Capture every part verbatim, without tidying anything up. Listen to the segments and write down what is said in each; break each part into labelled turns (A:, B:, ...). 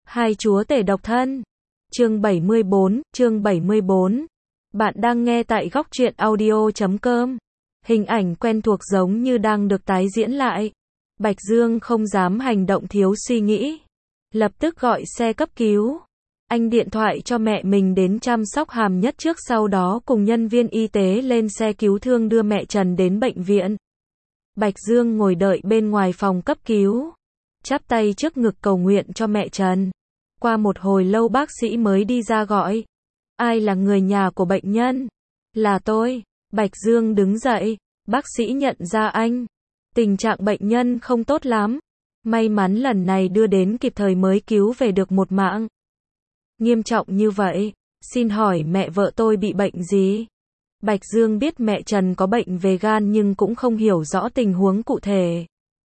A: Hai chúa tể độc thân. Chương bảy mươi bốn, chương bảy mươi bốn. Bạn đang nghe tại góc truyện audio chấm com. Hình ảnh quen thuộc giống như đang được tái diễn lại. Bạch Dương không dám hành động thiếu suy nghĩ. Lập tức gọi xe cấp cứu. Anh điện thoại cho mẹ mình đến chăm sóc Hàm Nhất trước, sau đó cùng nhân viên y tế lên xe cứu thương đưa mẹ Trần đến bệnh viện. Bạch Dương ngồi đợi bên ngoài phòng cấp cứu, chắp tay trước ngực cầu nguyện cho mẹ Trần. Qua một hồi lâu bác sĩ mới đi ra gọi. Ai là người nhà của bệnh nhân? Là tôi. Bạch Dương đứng dậy. Bác sĩ nhận ra anh. Tình trạng bệnh nhân không tốt lắm. May mắn lần này đưa đến kịp thời mới cứu về được một mạng. Nghiêm trọng như vậy, xin hỏi mẹ vợ tôi bị bệnh gì? Bạch Dương biết mẹ Trần có bệnh về gan nhưng cũng không hiểu rõ tình huống cụ thể.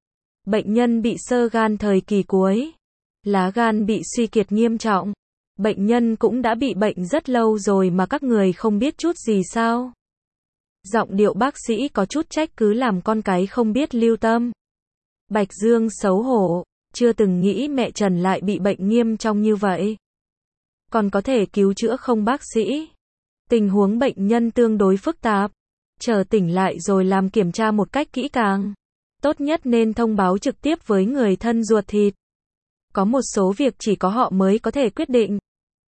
A: Bệnh nhân bị xơ gan thời kỳ cuối. Lá gan bị suy kiệt nghiêm trọng. Bệnh nhân cũng đã bị bệnh rất lâu rồi mà các người không biết chút gì sao? Giọng điệu bác sĩ có chút trách cứ làm con cái không biết lưu tâm. Bạch Dương xấu hổ, chưa từng nghĩ mẹ Trần lại bị bệnh nghiêm trọng như vậy. Còn có thể cứu chữa không bác sĩ? Tình huống bệnh nhân tương đối phức tạp. Chờ tỉnh lại rồi làm kiểm tra một cách kỹ càng. Tốt nhất nên thông báo trực tiếp với người thân ruột thịt. Có một số việc chỉ có họ mới có thể quyết định.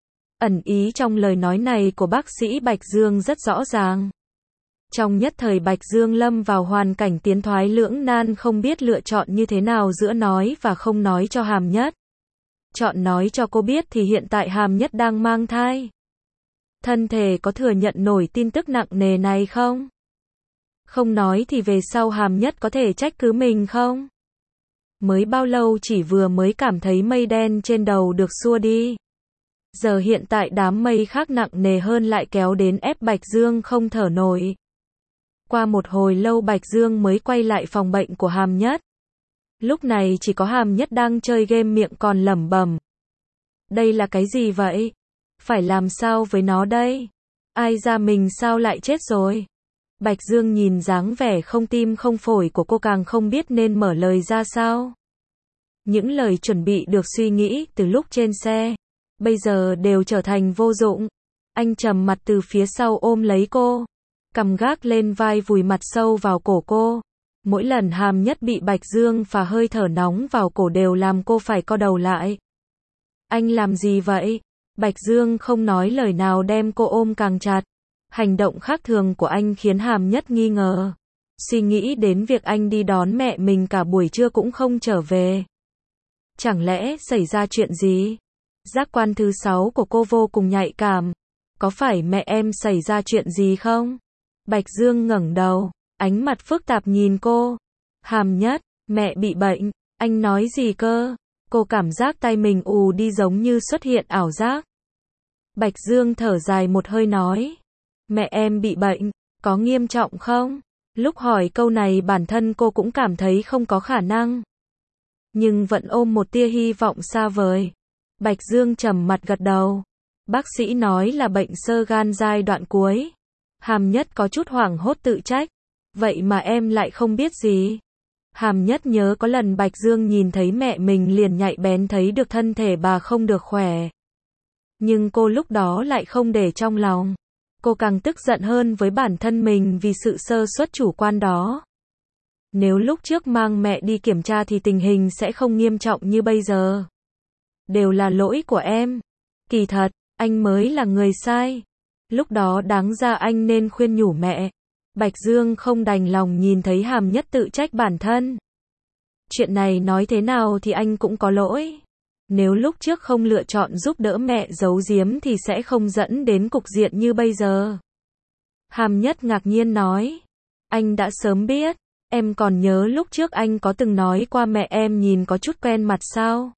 A: Ẩn ý trong lời nói này của bác sĩ Bạch Dương rất rõ ràng. Trong nhất thời Bạch Dương lâm vào hoàn cảnh tiến thoái lưỡng nan, không biết lựa chọn như thế nào giữa nói và không nói cho Hàm Nhất. Chọn nói cho cô biết thì hiện tại Hàm Nhất đang mang thai. Thân thể có thừa nhận nổi tin tức nặng nề này không? Không nói thì về sau Hàm Nhất có thể trách cứ mình không? Mới bao lâu chỉ vừa mới cảm thấy mây đen trên đầu được xua đi. Giờ hiện tại đám mây khác nặng nề hơn lại kéo đến ép Bạch Dương không thở nổi. Qua một hồi lâu Bạch Dương mới quay lại phòng bệnh của Hàm Nhất. Lúc này chỉ có Hàm Nhất đang chơi game, miệng còn lẩm bẩm. Đây là cái gì vậy? Phải làm sao với nó đây? Ai ra mình sao lại chết rồi? Bạch Dương nhìn dáng vẻ không tim không phổi của cô càng không biết nên mở lời ra sao. Những lời chuẩn bị được suy nghĩ từ lúc trên xe, bây giờ đều trở thành vô dụng. Anh trầm mặt từ phía sau ôm lấy cô, cầm gác lên vai vùi mặt sâu vào cổ cô. Mỗi lần Hàm Nhất bị Bạch Dương phả hơi thở nóng vào cổ đều làm cô phải co đầu lại. Anh làm gì vậy? Bạch Dương không nói lời nào đem cô ôm càng chặt. Hành động khác thường của anh khiến Hàm Nhất nghi ngờ. Suy nghĩ đến việc anh đi đón mẹ mình cả buổi trưa cũng không trở về. Chẳng lẽ xảy ra chuyện gì? Giác quan thứ sáu của cô vô cùng nhạy cảm. Có phải mẹ em xảy ra chuyện gì không? Bạch Dương ngẩng đầu, ánh mặt phức tạp nhìn cô. Hàm Nhất, mẹ bị bệnh, anh nói gì cơ? Cô cảm giác tay mình ù đi giống như xuất hiện ảo giác. Bạch Dương thở dài một hơi nói. Mẹ em bị bệnh, có nghiêm trọng không? Lúc hỏi câu này bản thân cô cũng cảm thấy không có khả năng. Nhưng vẫn ôm một tia hy vọng xa vời. Bạch Dương trầm mặt gật đầu. Bác sĩ nói là bệnh xơ gan giai đoạn cuối. Hàm Nhất có chút hoảng hốt tự trách. Vậy mà em lại không biết gì. Hàm Nhất nhớ có lần Bạch Dương nhìn thấy mẹ mình liền nhạy bén thấy được thân thể bà không được khỏe. Nhưng cô lúc đó lại không để trong lòng. Cô càng tức giận hơn với bản thân mình vì sự sơ suất chủ quan đó. Nếu lúc trước mang mẹ đi kiểm tra thì tình hình sẽ không nghiêm trọng như bây giờ. Đều là lỗi của em. Kỳ thật, anh mới là người sai. Lúc đó đáng ra anh nên khuyên nhủ mẹ. Bạch Dương không đành lòng nhìn thấy Hàm Nhất tự trách bản thân. Chuyện này nói thế nào thì anh cũng có lỗi. Nếu lúc trước không lựa chọn giúp đỡ mẹ giấu giếm thì sẽ không dẫn đến cục diện như bây giờ. Hàm Nhất ngạc nhiên nói. Anh đã sớm biết. Em còn nhớ lúc trước anh có từng nói qua mẹ em nhìn có chút quen mặt sao?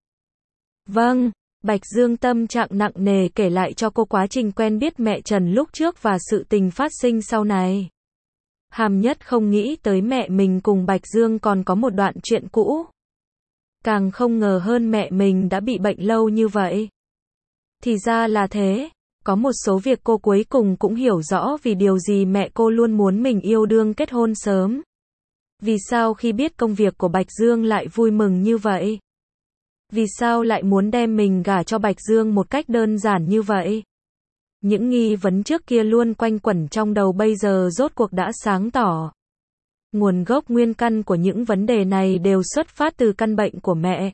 A: Vâng. Bạch Dương tâm trạng nặng nề kể lại cho cô quá trình quen biết mẹ Trần lúc trước và sự tình phát sinh sau này. Hàm Nhất không nghĩ tới mẹ mình cùng Bạch Dương còn có một đoạn chuyện cũ. Càng không ngờ hơn mẹ mình đã bị bệnh lâu như vậy. Thì ra là thế. Có một số việc cô cuối cùng cũng hiểu rõ vì điều gì mẹ cô luôn muốn mình yêu đương kết hôn sớm. Vì sao khi biết công việc của Bạch Dương lại vui mừng như vậy? Vì sao lại muốn đem mình gả cho Bạch Dương một cách đơn giản như vậy? Những nghi vấn trước kia luôn quanh quẩn trong đầu bây giờ rốt cuộc đã sáng tỏ. Nguồn gốc nguyên căn của những vấn đề này đều xuất phát từ căn bệnh của mẹ.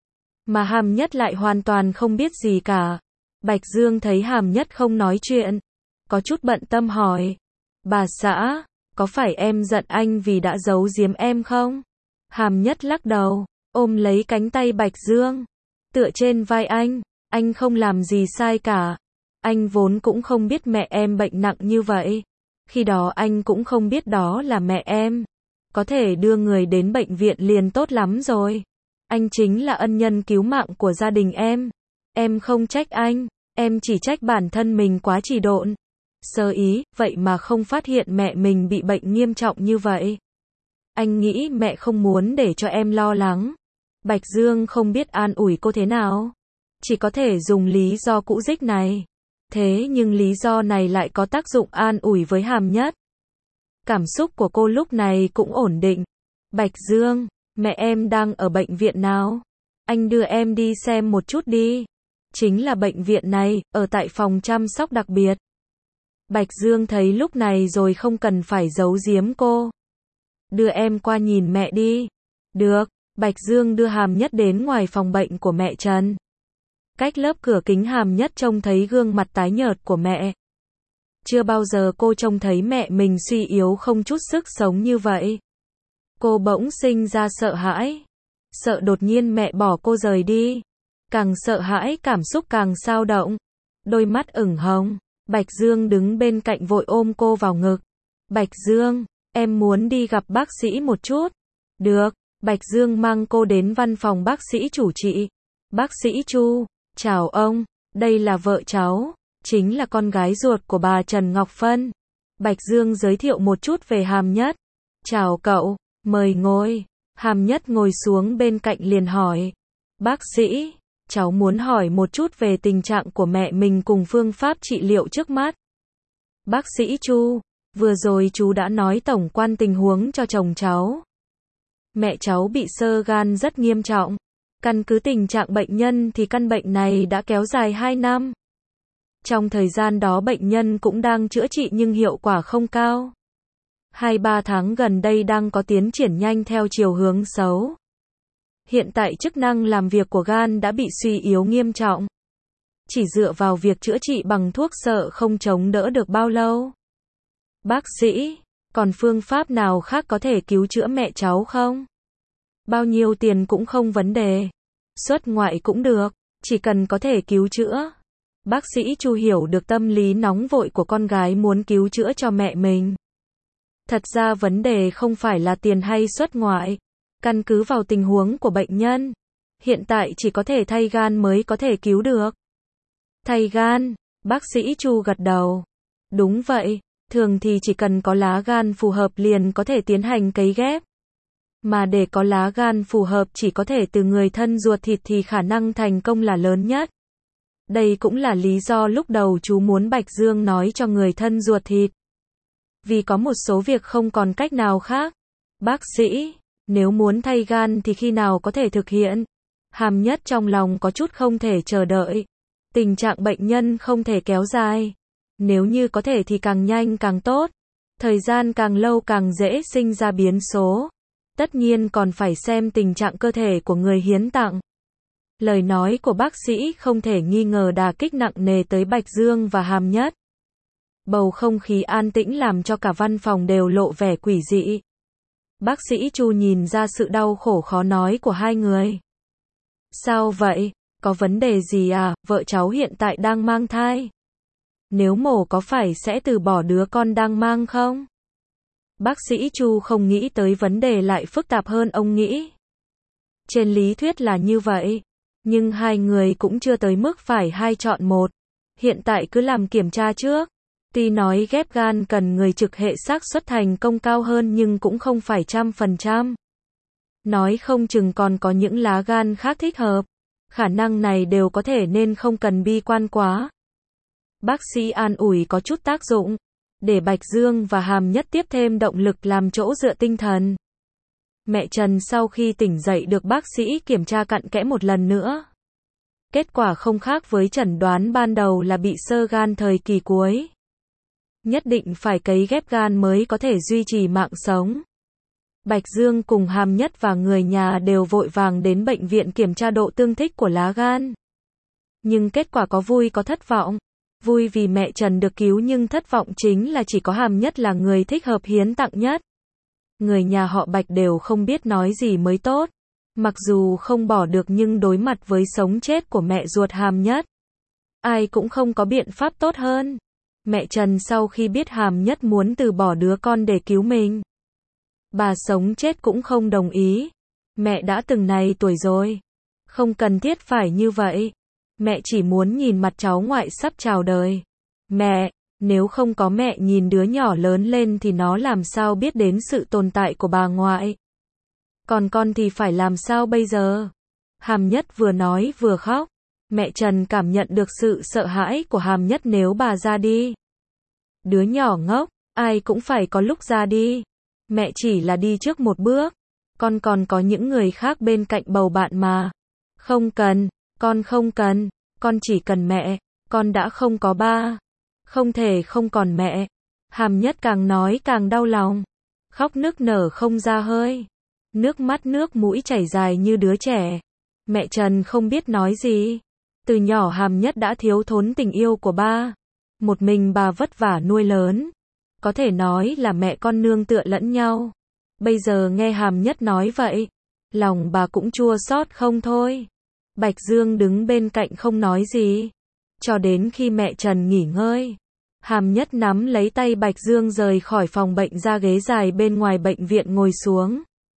A: Mà Hàm Nhất lại hoàn toàn không biết gì cả. Bạch Dương thấy Hàm Nhất không nói chuyện, có chút bận tâm hỏi. Bà xã, có phải em giận anh vì đã giấu giếm em không? Hàm Nhất lắc đầu, ôm lấy cánh tay Bạch Dương, tựa trên vai anh. Anh không làm gì sai cả. Anh vốn cũng không biết mẹ em bệnh nặng như vậy. Khi đó anh cũng không biết đó là mẹ em. Có thể đưa người đến bệnh viện liền tốt lắm rồi. Anh chính là ân nhân cứu mạng của gia đình em. Em không trách anh, em chỉ trách bản thân mình quá trì độn. Sơ ý, vậy mà không phát hiện mẹ mình bị bệnh nghiêm trọng như vậy. Anh nghĩ mẹ không muốn để cho em lo lắng. Bạch Dương không biết an ủi cô thế nào. Chỉ có thể dùng lý do cũ dích này. Thế nhưng lý do này lại có tác dụng an ủi với Hàm Nhất. Cảm xúc của cô lúc này cũng ổn định. Bạch Dương, mẹ em đang ở bệnh viện nào? Anh đưa em đi xem một chút đi. Chính là bệnh viện này, ở tại phòng chăm sóc đặc biệt. Bạch Dương thấy lúc này rồi không cần phải giấu giếm cô. Đưa em qua nhìn mẹ đi. Được, Bạch Dương đưa Hàm Nhất đến ngoài phòng bệnh của mẹ Trần. Cách lớp cửa kính Hàm Nhất trông thấy gương mặt tái nhợt của mẹ. Chưa bao giờ cô trông thấy mẹ mình suy yếu không chút sức sống như vậy. Cô bỗng sinh ra sợ hãi. Sợ đột nhiên mẹ bỏ cô rời đi. Càng sợ hãi cảm xúc càng xao động. Đôi mắt ửng hồng. Bạch Dương đứng bên cạnh vội ôm cô vào ngực. Bạch Dương, em muốn đi gặp bác sĩ một chút. Được, Bạch Dương mang cô đến văn phòng bác sĩ chủ trị. Bác sĩ Chu, chào ông, đây là vợ cháu, chính là con gái ruột của bà Trần Ngọc Phân. Bạch Dương giới thiệu một chút về Hàm Nhất. Chào cậu, mời ngồi. Hàm Nhất ngồi xuống bên cạnh liền hỏi. Bác sĩ, cháu muốn hỏi một chút về tình trạng của mẹ mình cùng phương pháp trị liệu trước mắt. Bác sĩ Chu, vừa rồi chú đã nói tổng quan tình huống cho chồng cháu. Mẹ cháu bị xơ gan rất nghiêm trọng. Căn cứ tình trạng bệnh nhân thì căn bệnh này đã kéo dài hai năm. Trong thời gian đó bệnh nhân cũng đang chữa trị nhưng hiệu quả không cao. hai ba tháng gần đây đang có tiến triển nhanh theo chiều hướng xấu. Hiện tại chức năng làm việc của gan đã bị suy yếu nghiêm trọng. Chỉ dựa vào việc chữa trị bằng thuốc sợ không chống đỡ được bao lâu. Bác sĩ, còn phương pháp nào khác có thể cứu chữa mẹ cháu không? Bao nhiêu tiền cũng không vấn đề. Xuất ngoại cũng được, chỉ cần có thể cứu chữa. Bác sĩ Chu hiểu được tâm lý nóng vội của con gái muốn cứu chữa cho mẹ mình. Thật ra vấn đề không phải là tiền hay xuất ngoại. Căn cứ vào tình huống của bệnh nhân, hiện tại chỉ có thể thay gan mới có thể cứu được. Thay gan, bác sĩ Chu gật đầu. Đúng vậy, thường thì chỉ cần có lá gan phù hợp liền có thể tiến hành cấy ghép. Mà để có lá gan phù hợp chỉ có thể từ người thân ruột thịt thì khả năng thành công là lớn nhất. Đây cũng là lý do lúc đầu chú muốn Bạch Dương nói cho người thân ruột thịt. Vì có một số việc không còn cách nào khác. Bác sĩ, nếu muốn thay gan thì khi nào có thể thực hiện? Hàm Nhất trong lòng có chút không thể chờ đợi. Tình trạng bệnh nhân không thể kéo dài. Nếu như có thể thì càng nhanh càng tốt. Thời gian càng lâu càng dễ sinh ra biến số. Tất nhiên còn phải xem tình trạng cơ thể của người hiến tặng. Lời nói của bác sĩ không thể nghi ngờ đả kích nặng nề tới Bạch Dương và Hàm Nhất. Bầu không khí an tĩnh làm cho cả văn phòng đều lộ vẻ quỷ dị. Bác sĩ Chu nhìn ra sự đau khổ khó nói của hai người. Sao vậy? Có vấn đề gì à? Vợ cháu hiện tại đang mang thai. Nếu mổ có phải sẽ từ bỏ đứa con đang mang không? Bác sĩ Chu không nghĩ tới vấn đề lại phức tạp hơn ông nghĩ. Trên lý thuyết là như vậy. Nhưng hai người cũng chưa tới mức phải hai chọn một. Hiện tại cứ làm kiểm tra trước. Tuy nói ghép gan cần người trực hệ xác suất thành công cao hơn nhưng cũng không phải trăm phần trăm. Nói không chừng còn có những lá gan khác thích hợp. Khả năng này đều có thể nên không cần bi quan quá. Bác sĩ an ủi có chút tác dụng. Để Bạch Dương và Hàm Nhất tiếp thêm động lực làm chỗ dựa tinh thần. Mẹ Trần sau khi tỉnh dậy được bác sĩ kiểm tra cặn kẽ một lần nữa. Kết quả không khác với chẩn đoán ban đầu là bị xơ gan thời kỳ cuối. Nhất định phải cấy ghép gan mới có thể duy trì mạng sống. Bạch Dương cùng Hàm Nhất và người nhà đều vội vàng đến bệnh viện kiểm tra độ tương thích của lá gan. Nhưng kết quả có vui có thất vọng. Vui vì mẹ Trần được cứu nhưng thất vọng chính là chỉ có Hàm Nhất là người thích hợp hiến tặng nhất. Người nhà họ Bạch đều không biết nói gì mới tốt. Mặc dù không bỏ được nhưng đối mặt với sống chết của mẹ ruột Hàm Nhất, ai cũng không có biện pháp tốt hơn. Mẹ Trần sau khi biết Hàm Nhất muốn từ bỏ đứa con để cứu mình, bà sống chết cũng không đồng ý. Mẹ đã từng này tuổi rồi, không cần thiết phải như vậy. Mẹ chỉ muốn nhìn mặt cháu ngoại sắp chào đời. Mẹ, nếu không có mẹ nhìn đứa nhỏ lớn lên thì nó làm sao biết đến sự tồn tại của bà ngoại. Còn con thì phải làm sao bây giờ? Hàm Nhất vừa nói vừa khóc. Mẹ Trần cảm nhận được sự sợ hãi của Hàm Nhất nếu bà ra đi. Đứa nhỏ ngốc, ai cũng phải có lúc ra đi. Mẹ chỉ là đi trước một bước. Con còn có những người khác bên cạnh bầu bạn mà. Không cần, con không cần, con chỉ cần mẹ. Con đã không có ba, không thể không còn mẹ. Hàm Nhất càng nói càng đau lòng, khóc nức nở không ra hơi, nước mắt nước mũi chảy dài như đứa trẻ. Mẹ Trần không biết nói gì. Từ nhỏ Hàm Nhất đã thiếu thốn tình yêu của ba. Một mình bà vất vả nuôi lớn. Có thể nói là mẹ con nương tựa lẫn nhau. Bây giờ nghe Hàm Nhất nói vậy, lòng bà cũng chua xót không thôi. Bạch Dương đứng bên cạnh không nói gì. Cho đến khi mẹ Trần nghỉ ngơi, Hàm Nhất nắm lấy tay Bạch Dương rời khỏi phòng bệnh ra ghế dài bên ngoài bệnh viện ngồi xuống.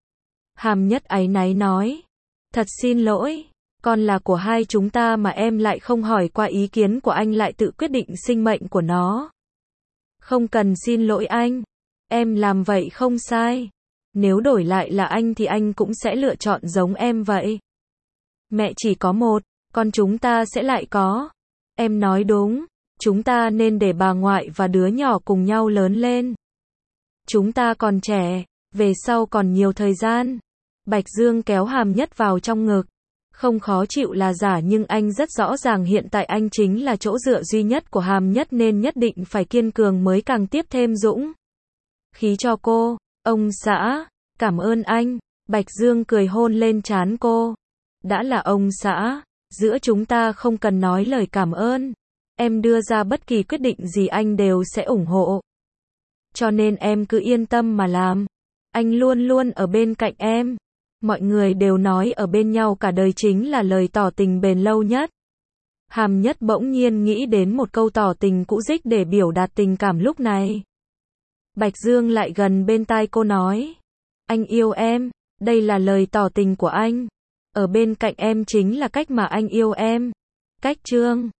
A: Hàm Nhất áy náy nói, thật xin lỗi, con là của hai chúng ta mà em lại không hỏi qua ý kiến của anh lại tự quyết định sinh mệnh của nó. Không cần xin lỗi anh, em làm vậy không sai. Nếu đổi lại là anh thì anh cũng sẽ lựa chọn giống em vậy. Mẹ chỉ có một, con chúng ta sẽ lại có. Em nói đúng, chúng ta nên để bà ngoại và đứa nhỏ cùng nhau lớn lên. Chúng ta còn trẻ, về sau còn nhiều thời gian. Bạch Dương kéo Hàm Nhất vào trong ngực. Không khó chịu là giả nhưng anh rất rõ ràng hiện tại anh chính là chỗ dựa duy nhất của Hàm Nhất nên nhất định phải kiên cường mới càng tiếp thêm dũng khí cho cô. Ông xã, cảm ơn anh. Bạch Dương cười hôn lên trán cô. Đã là ông xã, giữa chúng ta không cần nói lời cảm ơn. Em đưa ra bất kỳ quyết định gì anh đều sẽ ủng hộ. Cho nên em cứ yên tâm mà làm. Anh luôn luôn ở bên cạnh em. Mọi người đều nói ở bên nhau cả đời chính là lời tỏ tình bền lâu nhất. Hàm Nhất bỗng nhiên nghĩ đến một câu tỏ tình cũ dích để biểu đạt tình cảm lúc này. Bạch Dương lại gần bên tai cô nói, anh yêu em, đây là lời tỏ tình của anh. Ở bên cạnh em chính là cách mà anh yêu em. Cách Trương